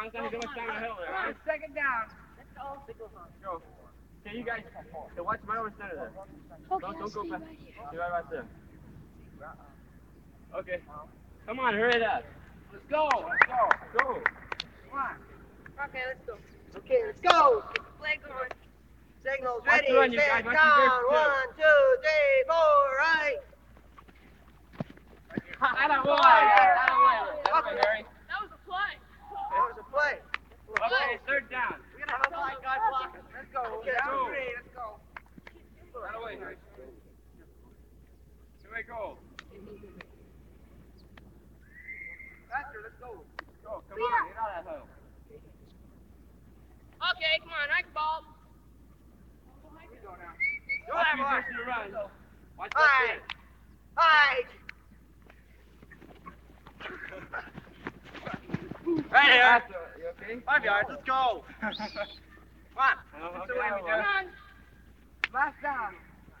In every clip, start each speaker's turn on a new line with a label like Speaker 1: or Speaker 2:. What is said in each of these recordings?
Speaker 1: on, it's not too much time on the hill there.
Speaker 2: Come on, second down.
Speaker 1: Go. Okay, you guys, watch right over center there. Don't go fast. Stay right there. Okay. Come on, hurry it up.
Speaker 2: Let's go.
Speaker 1: Go.
Speaker 2: Come on.
Speaker 3: Okay, let's go. Okay, let's go. Get the flag going. Signals ready.
Speaker 1: Watch the run, you guys.
Speaker 3: Set
Speaker 1: Watch
Speaker 3: down.
Speaker 1: your grip,
Speaker 3: 1, 2, 3, 4, right.
Speaker 1: Harry.
Speaker 3: That was a play.
Speaker 1: Okay, third down.
Speaker 3: We're gonna have a flag guy blocking.
Speaker 2: Let's go.
Speaker 3: Okay,
Speaker 2: Down
Speaker 1: go.
Speaker 2: 3. Let's go.
Speaker 1: Right away, Harry. Here we go.
Speaker 2: Faster. Let's go.
Speaker 1: Go, come on, get out of that hole.
Speaker 3: Okay, come on, right ball.
Speaker 2: We go now.
Speaker 1: Watch your position to run. Watch
Speaker 3: All right. Right.
Speaker 1: Right here. You okay?
Speaker 3: 5 yards. Let's go. Come on.
Speaker 1: That's
Speaker 3: the way we do it.
Speaker 2: Last down.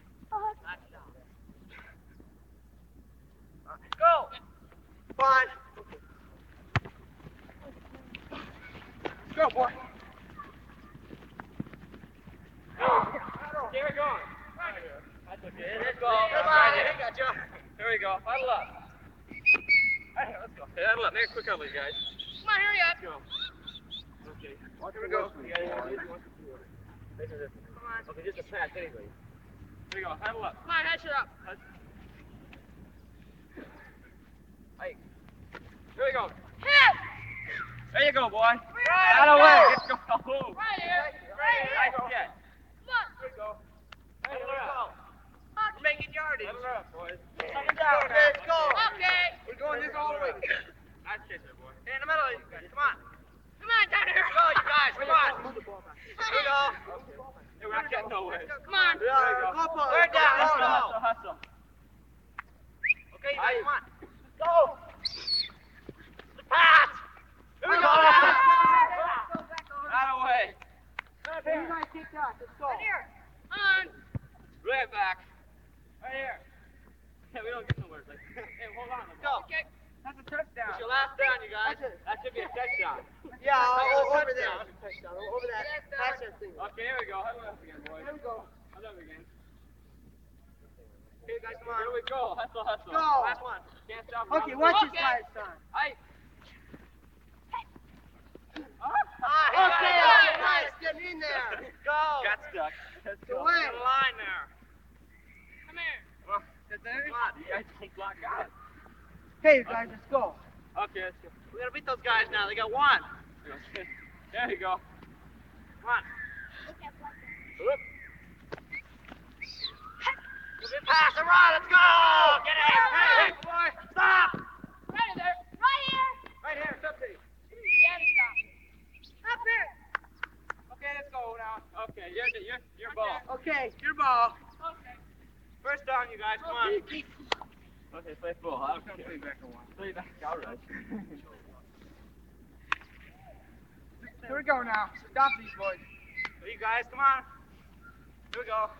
Speaker 3: Go. Fine.
Speaker 2: Let's go, boy.
Speaker 1: Here we go. That's okay. Let's go.
Speaker 3: Come on. I got you.
Speaker 1: Here we go. Huddle up. Hey, let's go. Hey, huddle up. Make a quick huddle, you guys.
Speaker 3: Come on, hurry up.
Speaker 1: Let's go. Okay.
Speaker 2: Here we go.
Speaker 1: You guys want to do one? This is it.
Speaker 3: Come on.
Speaker 1: Okay, just a pass anyway. Here we go. Huddle up.
Speaker 3: Come on, head it up.
Speaker 1: Hey. Here we go.
Speaker 3: Hit.
Speaker 1: There you go, boy.
Speaker 3: Right
Speaker 1: Out of the way.
Speaker 3: here.
Speaker 1: Let's go.
Speaker 3: Right here.
Speaker 1: Nice catch.
Speaker 3: Come on.
Speaker 1: Here we go.
Speaker 3: Hey,
Speaker 1: Huddle
Speaker 3: let's
Speaker 1: up.
Speaker 3: go. We're making yardage.
Speaker 1: Huddle up, boys.
Speaker 3: Coming down. Let's go. Okay.
Speaker 2: We're going this all the way.
Speaker 1: Nice catch there, boy.
Speaker 3: In the middle, you guys. Come on. Come on, down here. Go, you guys. Come on. Here we go.
Speaker 1: Hey, we're not getting nowhere.
Speaker 3: Come on.
Speaker 1: There you go.
Speaker 3: Third down. Let's go.
Speaker 1: Hustle.
Speaker 3: Okay, you guys, come on. Go. The pass. Here we go.
Speaker 1: Out of the way.
Speaker 2: Hey, you guys kick that. Let's go.
Speaker 3: Right here. On.
Speaker 1: Right back. Right here. Yeah, we don't get nowhere. Like, hey, hold on.
Speaker 3: Go.
Speaker 2: That's a touchdown.
Speaker 3: It's your last down, you guys.
Speaker 1: That should be a touchdown.
Speaker 3: Yeah, over there. Over that. Pass that thing.
Speaker 1: Okay, here we go. Huddle up again, boys.
Speaker 2: Here we go.
Speaker 1: Huddle up again.
Speaker 3: Here, guys, come on.
Speaker 1: Here we go. Hustle.
Speaker 2: Go.
Speaker 3: Last one.
Speaker 1: Can't stop.
Speaker 2: Okay, watch this guy's son.
Speaker 1: Hey.
Speaker 3: Okay, nice. Get in there. Go.
Speaker 1: Got stuck. Let's go.
Speaker 3: Away.
Speaker 1: Got a line there.
Speaker 3: Come here.
Speaker 1: Well,
Speaker 2: Is there?
Speaker 1: come on. You guys can't block out.
Speaker 2: Hey, you guys, let's go.
Speaker 1: Okay, let's go.
Speaker 3: We gotta beat those guys now. They got one.
Speaker 1: There you go.
Speaker 3: Come on.
Speaker 1: Whoop.
Speaker 3: Good pass and run. Let's go. Get in. Hey, boy. Stop.
Speaker 4: Right there. Right here.
Speaker 3: Right here. Stop there.
Speaker 4: Yeah, to stop. Up here.
Speaker 1: Okay, let's go now. Okay, your ball.
Speaker 2: Okay, your ball.
Speaker 4: Okay.
Speaker 3: First down, you guys. Come on.
Speaker 1: Okay, play ball. I'll come play back a while. Play back. All right.
Speaker 2: Here we go now. Stop these boys.
Speaker 3: You guys, come on. Here we go.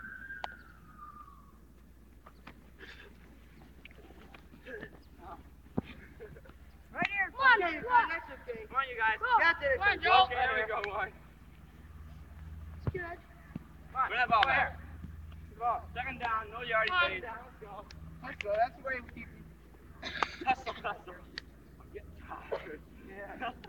Speaker 2: Right here.
Speaker 4: Come on,
Speaker 2: Okay, you
Speaker 4: come
Speaker 2: guys,
Speaker 4: on.
Speaker 2: that's okay.
Speaker 3: Come on, you guys.
Speaker 4: Go.
Speaker 3: Got this.
Speaker 4: Come on, Joe.
Speaker 1: Okay, there we go, boy.
Speaker 4: Good.
Speaker 3: Come on.
Speaker 1: Bring that ball
Speaker 3: Go
Speaker 1: back.
Speaker 3: here.
Speaker 1: Ball. Second down. No yardage
Speaker 4: Come on.
Speaker 1: made.
Speaker 2: Let's go. That's the way we keep it.
Speaker 1: Hustle. I'm getting tired.
Speaker 2: Yeah.